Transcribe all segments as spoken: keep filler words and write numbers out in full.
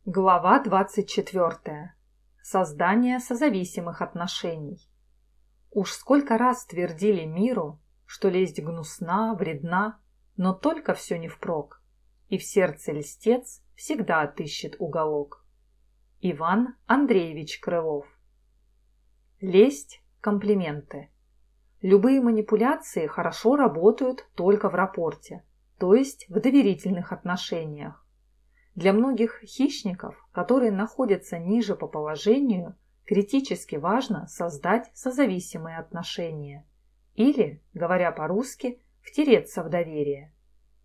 Глава двадцать четвертая. Создание созависимых отношений. Уж сколько раз твердили миру, что лесть гнусна, вредна, но только все не впрок, и в сердце льстец всегда отыщет уголок. Иван Андреевич Крылов. Лесть – комплименты. Любые манипуляции хорошо работают только в рапорте, то есть в доверительных отношениях. Для многих хищников, которые находятся ниже по положению, критически важно создать созависимые отношения или, говоря по-русски, втереться в доверие.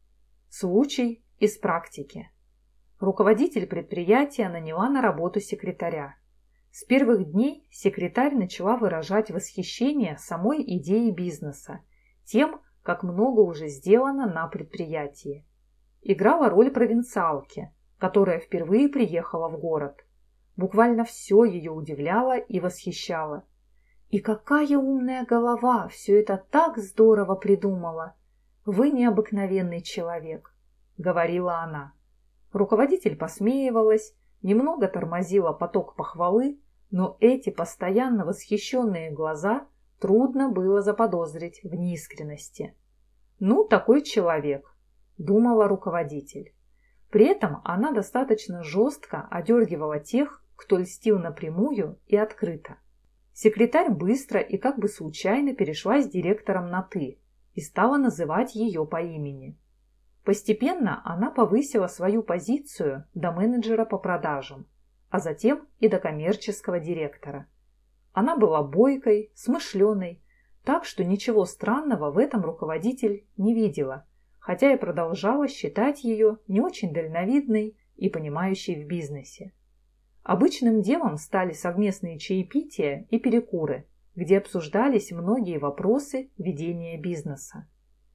Случай из практики. Руководитель предприятия наняла на работу секретаря. С первых дней секретарь начала выражать восхищение самой идеей бизнеса, тем, как много уже сделано на предприятии. Играла роль провинциалки, которая впервые приехала в город. Буквально все ее удивляло и восхищало. «И какая умная голова все это так здорово придумала! Вы необыкновенный человек», — говорила она. Руководитель посмеивалась, немного тормозила поток похвалы, но эти постоянно восхищенные глаза трудно было заподозрить в неискренности. «Ну, такой человек», — думала руководитель. При этом она достаточно жестко одергивала тех, кто льстил напрямую и открыто. Секретарь быстро и как бы случайно перешла с директором на «ты» и стала называть ее по имени. Постепенно она повысила свою позицию до менеджера по продажам, а затем и до коммерческого директора. Она была бойкой, смышленой, так что ничего странного в этом руководитель не видела, хотя и продолжала считать ее не очень дальновидной и понимающей в бизнесе. Обычным делом стали совместные чаепития и перекуры, где обсуждались многие вопросы ведения бизнеса.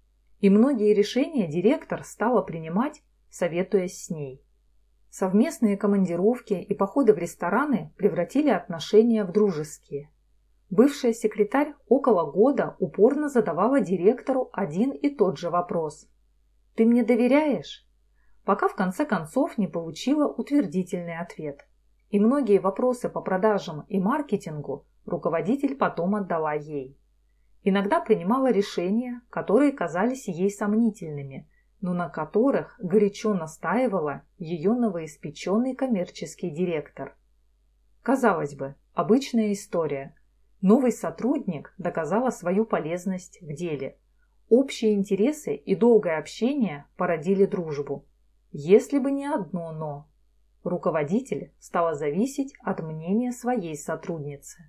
И многие решения директор стала принимать, советуясь с ней. Совместные командировки и походы в рестораны превратили отношения в дружеские. Бывшая секретарь около года упорно задавала директору один и тот же вопрос: «Ты мне доверяешь?» Пока в конце концов не получила утвердительный ответ. И многие вопросы по продажам и маркетингу руководитель потом отдала ей. Иногда принимала решения, которые казались ей сомнительными, но на которых горячо настаивала ее новоиспеченный коммерческий директор. Казалось бы, обычная история. Новый сотрудник доказала свою полезность в деле. Общие интересы и долгое общение породили дружбу. Если бы не одно «но». Руководитель стала зависеть от мнения своей сотрудницы.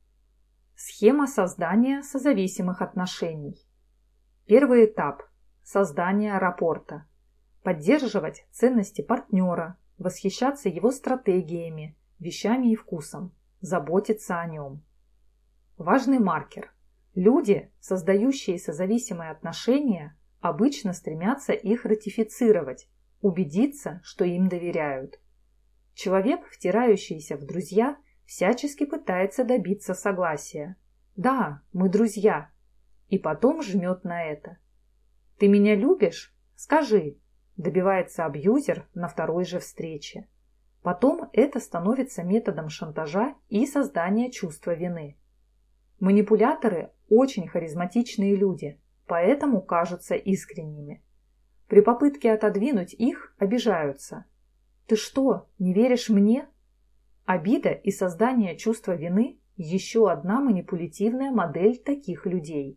Схема создания созависимых отношений. Первый этап – создание рапорта. Поддерживать ценности партнера, восхищаться его стратегиями, вещами и вкусом, заботиться о нем. Важный маркер. Люди, создающие созависимые отношения, обычно стремятся их ратифицировать, убедиться, что им доверяют. Человек, втирающийся в друзья, всячески пытается добиться согласия. «Да, мы друзья», и потом жмет на это. «Ты меня любишь? Скажи», добивается абьюзер на второй же встрече. Потом это становится методом шантажа и создания чувства вины. Манипуляторы – очень харизматичные люди, поэтому кажутся искренними. При попытке отодвинуть их обижаются. «Ты что, не веришь мне?» Обида и создание чувства вины – еще одна манипулятивная модель таких людей.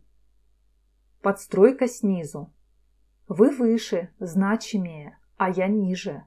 Подстройка снизу. Вы выше, значимее, а я ниже.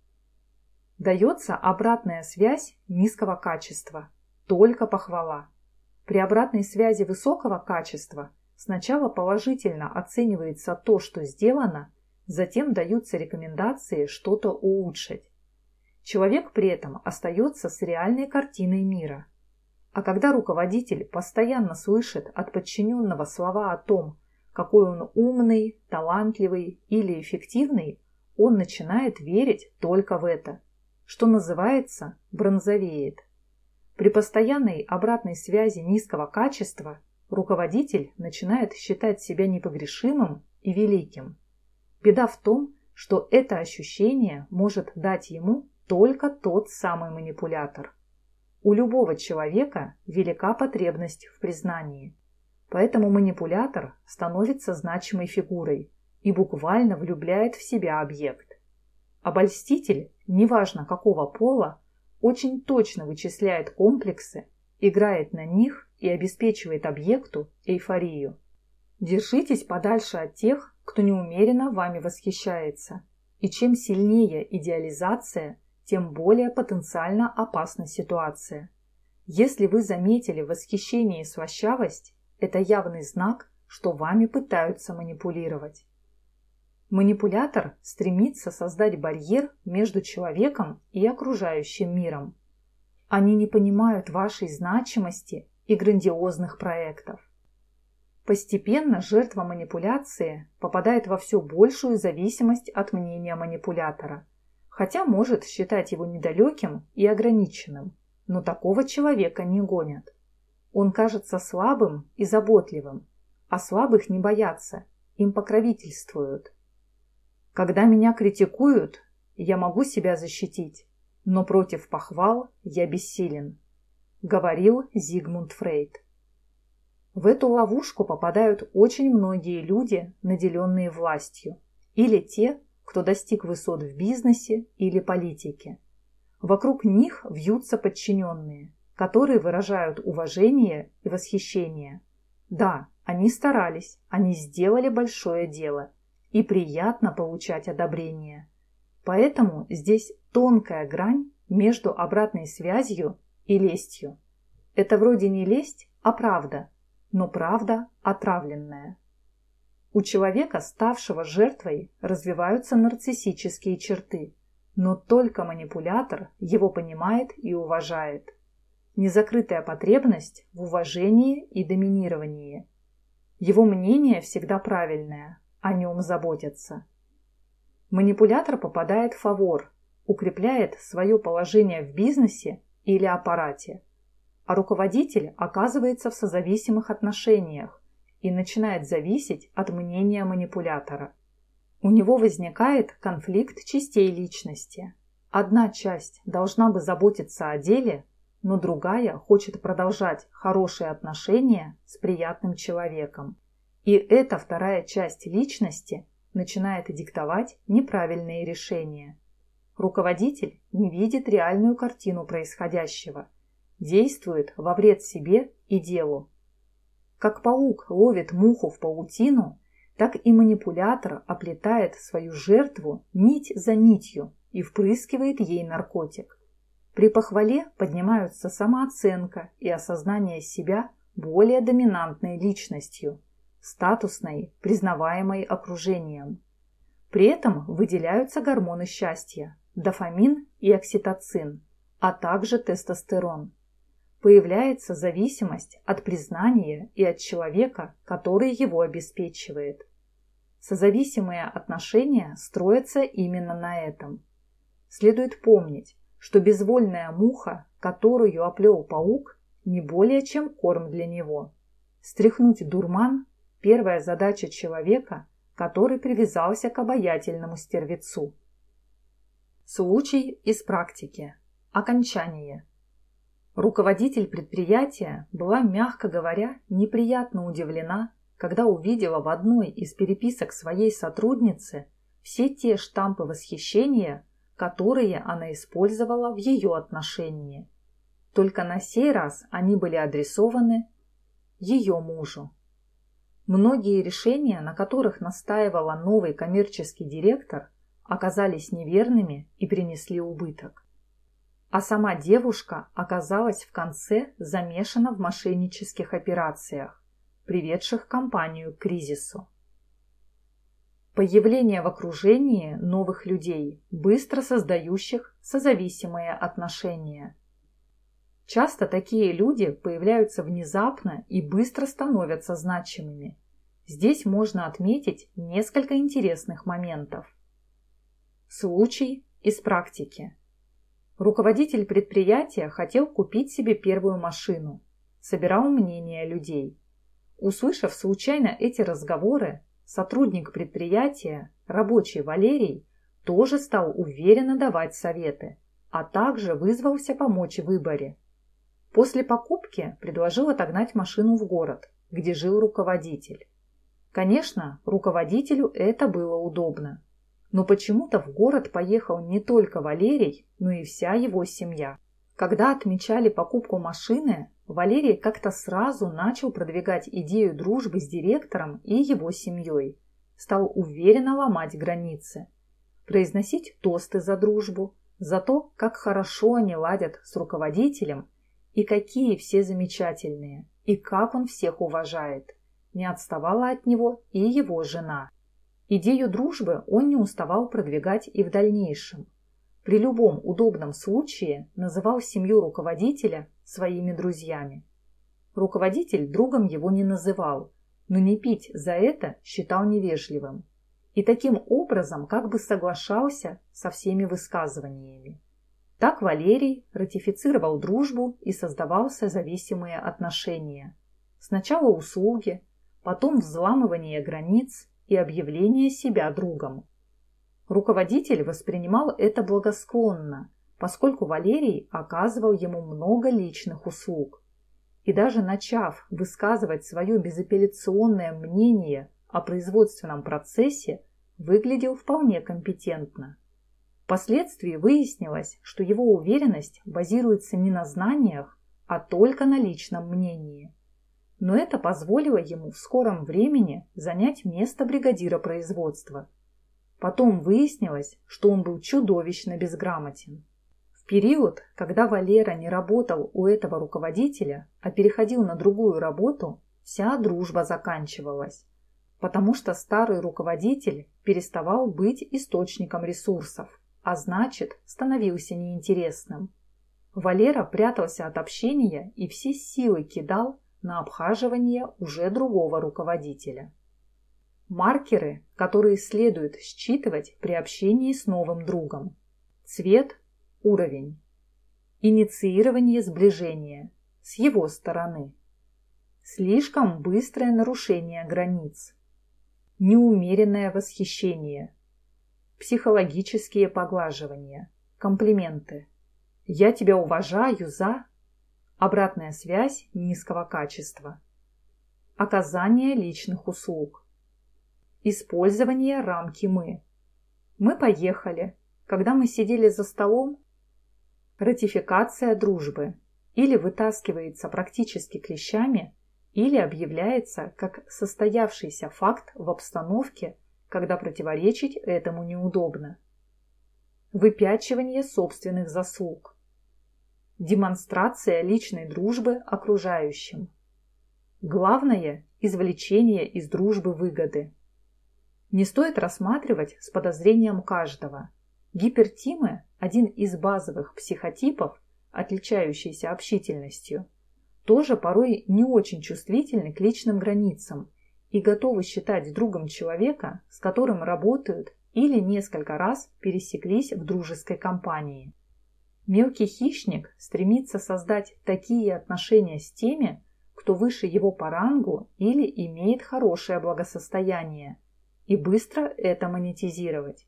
Дается обратная связь низкого качества, только похвала. При обратной связи высокого качества сначала положительно оценивается то, что сделано, затем даются рекомендации что-то улучшить. Человек при этом остается с реальной картиной мира. А когда руководитель постоянно слышит от подчиненного слова о том, какой он умный, талантливый или эффективный, он начинает верить только в это, что называется бронзовеет. При постоянной обратной связи низкого качества руководитель начинает считать себя непогрешимым и великим. Беда в том, что это ощущение может дать ему только тот самый манипулятор. У любого человека велика потребность в признании, поэтому манипулятор становится значимой фигурой и буквально влюбляет в себя объект. Обольститель, неважно какого пола, очень точно вычисляет комплексы, играет на них и обеспечивает объекту эйфорию. Держитесь подальше от тех, кто неумеренно вами восхищается. И чем сильнее идеализация, тем более потенциально опасна ситуация. Если вы заметили восхищение и слащавость, это явный знак, что вами пытаются манипулировать. Манипулятор стремится создать барьер между человеком и окружающим миром. Они не понимают вашей значимости и грандиозных проектов. Постепенно жертва манипуляции попадает во все большую зависимость от мнения манипулятора, хотя может считать его недалеким и ограниченным, но такого человека не гонят. Он кажется слабым и заботливым, а слабых не боятся, им покровительствуют. Когда меня критикуют, я могу себя защитить, но против похвал я бессилен, говорил Зигмунд Фрейд. В эту ловушку попадают очень многие люди, наделенные властью, или те, кто достиг высот в бизнесе или политике. Вокруг них вьются подчиненные, которые выражают уважение и восхищение. Да, они старались, они сделали большое дело, и приятно получать одобрение. Поэтому здесь тонкая грань между обратной связью и лестью. Это вроде не лесть, а правда, но правда отравленная. У человека, ставшего жертвой, развиваются нарциссические черты, но только манипулятор его понимает и уважает. Незакрытая потребность в уважении и доминировании. Его мнение всегда правильное, о нем заботятся. Манипулятор попадает в фавор, укрепляет свое положение в бизнесе или аппарате, а руководитель оказывается в созависимых отношениях и начинает зависеть от мнения манипулятора. У него возникает конфликт частей личности. Одна часть должна бы заботиться о деле, но другая хочет продолжать хорошие отношения с приятным человеком. И эта вторая часть личности начинает диктовать неправильные решения. Руководитель не видит реальную картину происходящего, действует во вред себе и делу. Как паук ловит муху в паутину, так и манипулятор оплетает свою жертву нить за нитью и впрыскивает ей наркотик. При похвале поднимаются самооценка и осознание себя более доминантной личностью, статусной, признаваемой окружением. При этом выделяются гормоны счастья, дофамин и окситоцин, а также тестостерон. Появляется зависимость от признания и от человека, который его обеспечивает. Созависимые отношения строятся именно на этом. Следует помнить, что безвольная муха, которую оплел паук, не более чем корм для него. Стряхнуть дурман – первая задача человека, который привязался к обаятельному стервецу. Случай из практики. Окончание. Руководитель предприятия была, мягко говоря, неприятно удивлена, когда увидела в одной из переписок своей сотрудницы все те штампы восхищения, которые она использовала в ее отношении. Только на сей раз они были адресованы ее мужу. Многие решения, на которых настаивала новый коммерческий директор, оказались неверными и принесли убыток. А сама девушка оказалась в конце замешана в мошеннических операциях, приведших компанию к кризису. Появление в окружении новых людей, быстро создающих созависимые отношения. Часто такие люди появляются внезапно и быстро становятся значимыми. Здесь можно отметить несколько интересных моментов. Случай из практики. Руководитель предприятия хотел купить себе первую машину, собирал мнения людей. Услышав случайно эти разговоры, сотрудник предприятия, рабочий Валерий, тоже стал уверенно давать советы, а также вызвался помочь в выборе. После покупки предложил отогнать машину в город, где жил руководитель. Конечно, руководителю это было удобно, но почему-то в город поехал не только Валерий, но и вся его семья. Когда отмечали покупку машины, Валерий как-то сразу начал продвигать идею дружбы с директором и его семьей. Стал уверенно ломать границы, произносить тосты за дружбу, за то, как хорошо они ладят с руководителем и какие все замечательные, и как он всех уважает. Не отставала от него и его жена. Идею дружбы он не уставал продвигать и в дальнейшем. При любом удобном случае называл семью руководителя своими друзьями. Руководитель другом его не называл, но не пить за это считал невежливым. И таким образом как бы соглашался со всеми высказываниями. Так Валерий ратифицировал дружбу и создавал созависимые отношения. Сначала услуги, потом взламывание границ и объявление себя другом. Руководитель воспринимал это благосклонно, поскольку Валерий оказывал ему много личных услуг. И даже начав высказывать свое безапелляционное мнение о производственном процессе, выглядел вполне компетентно. Впоследствии выяснилось, что его уверенность базируется не на знаниях, а только на личном мнении. Но это позволило ему в скором времени занять место бригадира производства. Потом выяснилось, что он был чудовищно безграмотен. В период, когда Валера не работал у этого руководителя, а переходил на другую работу, вся дружба заканчивалась, потому что старый руководитель переставал быть источником ресурсов, а значит, становился неинтересным. Валера прятался от общения и все силы кидал на обхаживание уже другого руководителя. Маркеры, которые следует считывать при общении с новым другом. Цвет, уровень. Инициирование сближения с его стороны. Слишком быстрое нарушение границ. Неумеренное восхищение. Психологические поглаживания. Комплименты. Я тебя уважаю за... Обратная связь низкого качества. Оказание личных услуг. Использование рамки «мы». Мы поехали. Когда мы сидели за столом, ратификация дружбы или вытаскивается практически клещами, или объявляется как состоявшийся факт в обстановке, когда противоречить этому неудобно. Выпячивание собственных заслуг. Демонстрация личной дружбы окружающим. Главное – извлечение из дружбы выгоды. Не стоит рассматривать с подозрением каждого. Гипертимы – один из базовых психотипов, отличающийся общительностью, тоже порой не очень чувствительны к личным границам и готовы считать другом человека, с которым работают или несколько раз пересеклись в дружеской компании. Мелкий хищник стремится создать такие отношения с теми, кто выше его по рангу или имеет хорошее благосостояние, и быстро это монетизировать.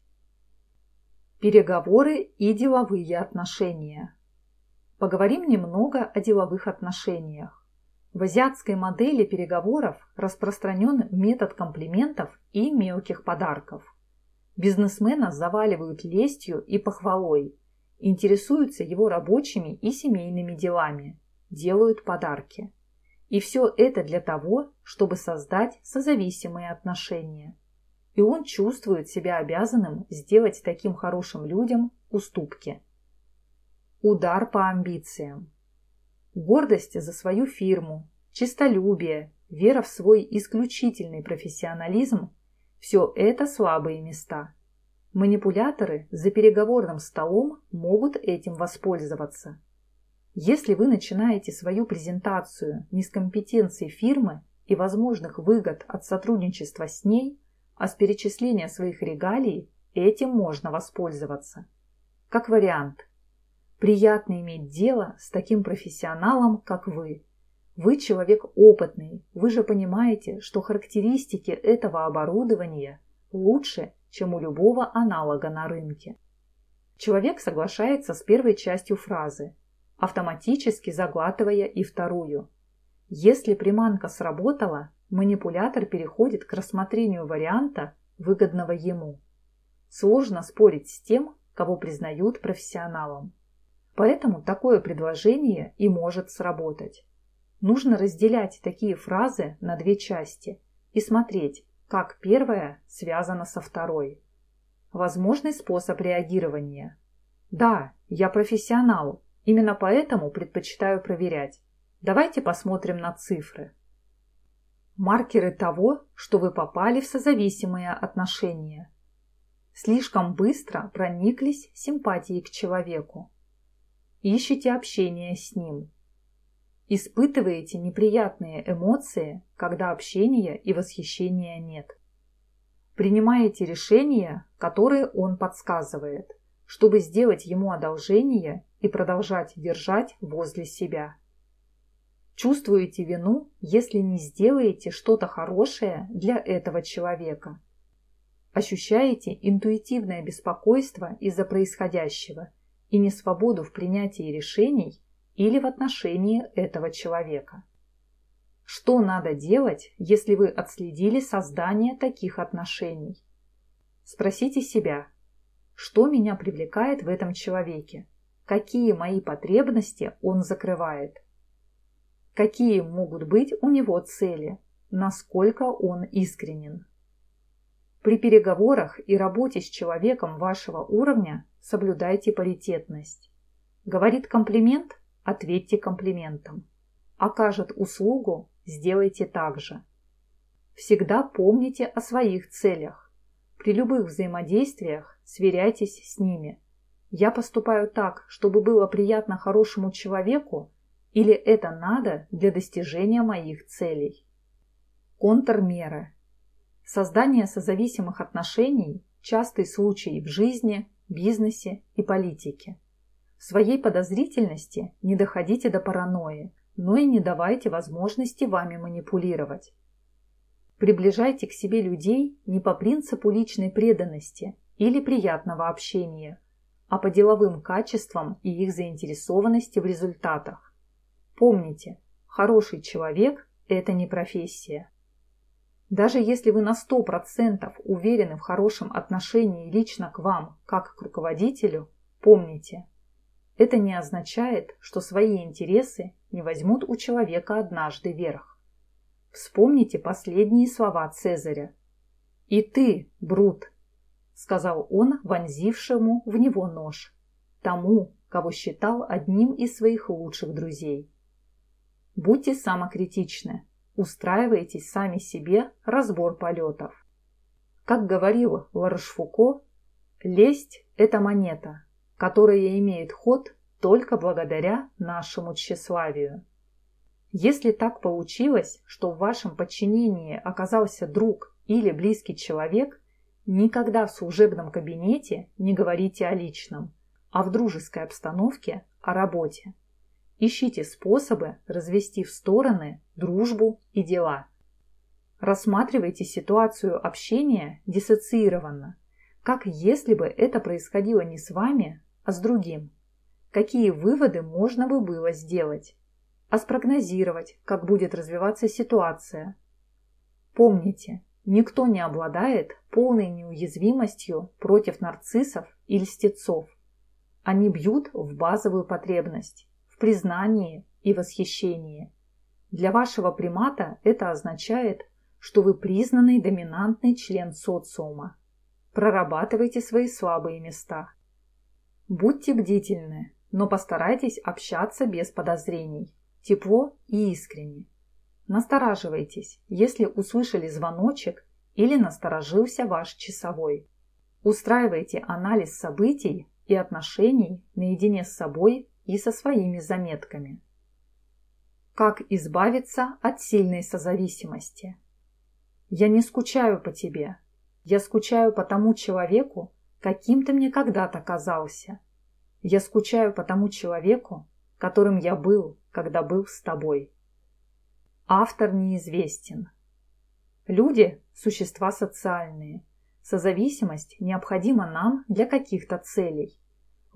Переговоры и деловые отношения. Поговорим немного о деловых отношениях. В азиатской модели переговоров распространен метод комплиментов и мелких подарков. Бизнесмена заваливают лестью и похвалой, интересуются его рабочими и семейными делами, делают подарки. И все это для того, чтобы создать созависимые отношения. И он чувствует себя обязанным сделать таким хорошим людям уступки. Удар по амбициям. Гордость за свою фирму, честолюбие, вера в свой исключительный профессионализм – все это слабые места. Манипуляторы за переговорным столом могут этим воспользоваться. Если вы начинаете свою презентацию не с компетенций фирмы и возможных выгод от сотрудничества с ней, а с перечисления своих регалий, этим можно воспользоваться. Как вариант, приятно иметь дело с таким профессионалом, как вы. Вы человек опытный, вы же понимаете, что характеристики этого оборудования лучше, чем у любого аналога на рынке. Человек соглашается с первой частью фразы, автоматически заглатывая и вторую. Если приманка сработала, манипулятор переходит к рассмотрению варианта, выгодного ему. Сложно спорить с тем, кого признают профессионалом. Поэтому такое предложение и может сработать. Нужно разделять такие фразы на две части и смотреть, как первая связана со второй. Возможный способ реагирования. Да, я профессионал, именно поэтому предпочитаю проверять. Давайте посмотрим на цифры. Маркеры того, что вы попали в созависимые отношения. Слишком быстро прониклись симпатией к человеку. Ищете общение с ним. Испытываете неприятные эмоции, когда общения и восхищения нет. Принимаете решения, которые он подсказывает, чтобы сделать ему одолжение и продолжать держать возле себя. Чувствуете вину, если не сделаете что-то хорошее для этого человека. Ощущаете интуитивное беспокойство из-за происходящего и несвободу в принятии решений или в отношении этого человека. Что надо делать, если вы отследили создание таких отношений? Спросите себя, что меня привлекает в этом человеке, какие мои потребности он закрывает, какие могут быть у него цели, насколько он искренен. При переговорах и работе с человеком вашего уровня соблюдайте паритетность. Говорит комплимент – ответьте комплиментом. Окажет услугу – сделайте так же. Всегда помните о своих целях. При любых взаимодействиях сверяйтесь с ними. Я поступаю так, чтобы было приятно хорошему человеку, или это надо для достижения моих целей? Контрмеры. Создание созависимых отношений – частый случай в жизни, бизнесе и политике. В своей подозрительности не доходите до паранойи, но и не давайте возможности вами манипулировать. Приближайте к себе людей не по принципу личной преданности или приятного общения, а по деловым качествам и их заинтересованности в результатах. Помните, хороший человек – это не профессия. Даже если вы на сто процентов уверены в хорошем отношении лично к вам, как к руководителю, помните, это не означает, что свои интересы не возьмут у человека однажды верх. Вспомните последние слова Цезаря. «И ты, Брут», — сказал он вонзившему в него нож, тому, кого считал одним из своих лучших друзей. Будьте самокритичны, устраивайтесь сами себе разбор полетов. Как говорил Ларошфуко, лесть – это монета, которая имеет ход только благодаря нашему тщеславию. Если так получилось, что в вашем подчинении оказался друг или близкий человек, никогда в служебном кабинете не говорите о личном, а в дружеской обстановке о работе. Ищите способы развести в стороны дружбу и дела. Рассматривайте ситуацию общения диссоциированно, как если бы это происходило не с вами, а с другим. Какие выводы можно бы было сделать? А спрогнозировать, как будет развиваться ситуация. Помните, никто не обладает полной неуязвимостью против нарциссов и льстецов. Они бьют в базовую потребность, в признании и восхищении. Для вашего примата это означает, что вы признанный доминантный член социума. Прорабатывайте свои слабые места. Будьте бдительны, но постарайтесь общаться без подозрений, тепло и искренне. Настораживайтесь, если услышали звоночек или насторожился ваш часовой. Устраивайте анализ событий и отношений наедине с собой и со своими заметками. Как избавиться от сильной созависимости? Я не скучаю по тебе. Я скучаю по тому человеку, каким ты мне когда-то казался. Я скучаю по тому человеку, которым я был, когда был с тобой. Автор неизвестен. Люди – существа социальные. Созависимость необходима нам для каких-то целей.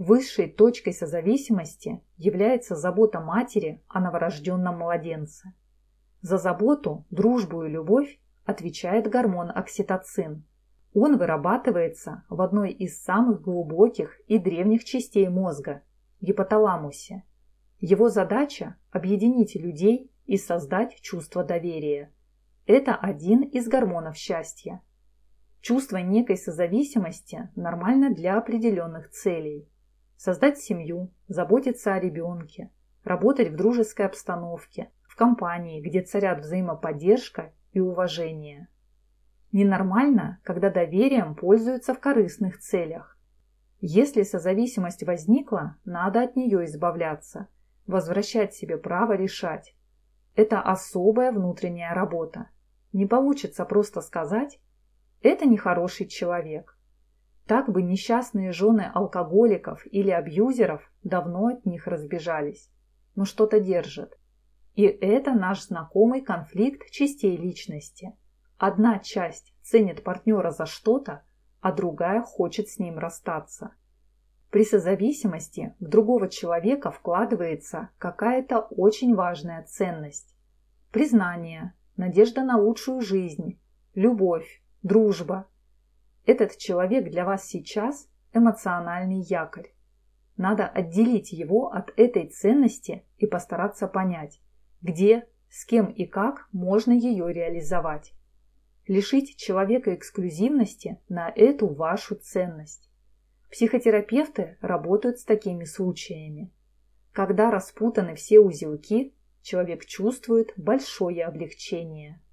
Высшей точкой созависимости является забота матери о новорожденном младенце. За заботу, дружбу и любовь отвечает гормон окситоцин. Он вырабатывается в одной из самых глубоких и древних частей мозга – гипоталамусе. Его задача – объединить людей и создать чувство доверия. Это один из гормонов счастья. Чувство некой созависимости нормально для определенных целей. Создать семью, заботиться о ребенке, работать в дружеской обстановке, в компании, где царят взаимоподдержка и уважение. Ненормально, когда доверием пользуются в корыстных целях. Если созависимость возникла, надо от нее избавляться, возвращать себе право решать. Это особая внутренняя работа. Не получится просто сказать «это нехороший человек». Так бы несчастные жены алкоголиков или абьюзеров давно от них разбежались. Но что-то держит. И это наш знакомый конфликт частей личности. Одна часть ценит партнера за что-то, а другая хочет с ним расстаться. При созависимости в другого человека вкладывается какая-то очень важная ценность. Признание, надежда на лучшую жизнь, любовь, дружба. Этот человек для вас сейчас эмоциональный якорь. Надо отделить его от этой ценности и постараться понять, где, с кем и как можно ее реализовать. Лишить человека эксклюзивности на эту вашу ценность. Психотерапевты работают с такими случаями. Когда распутаны все узелки, человек чувствует большое облегчение.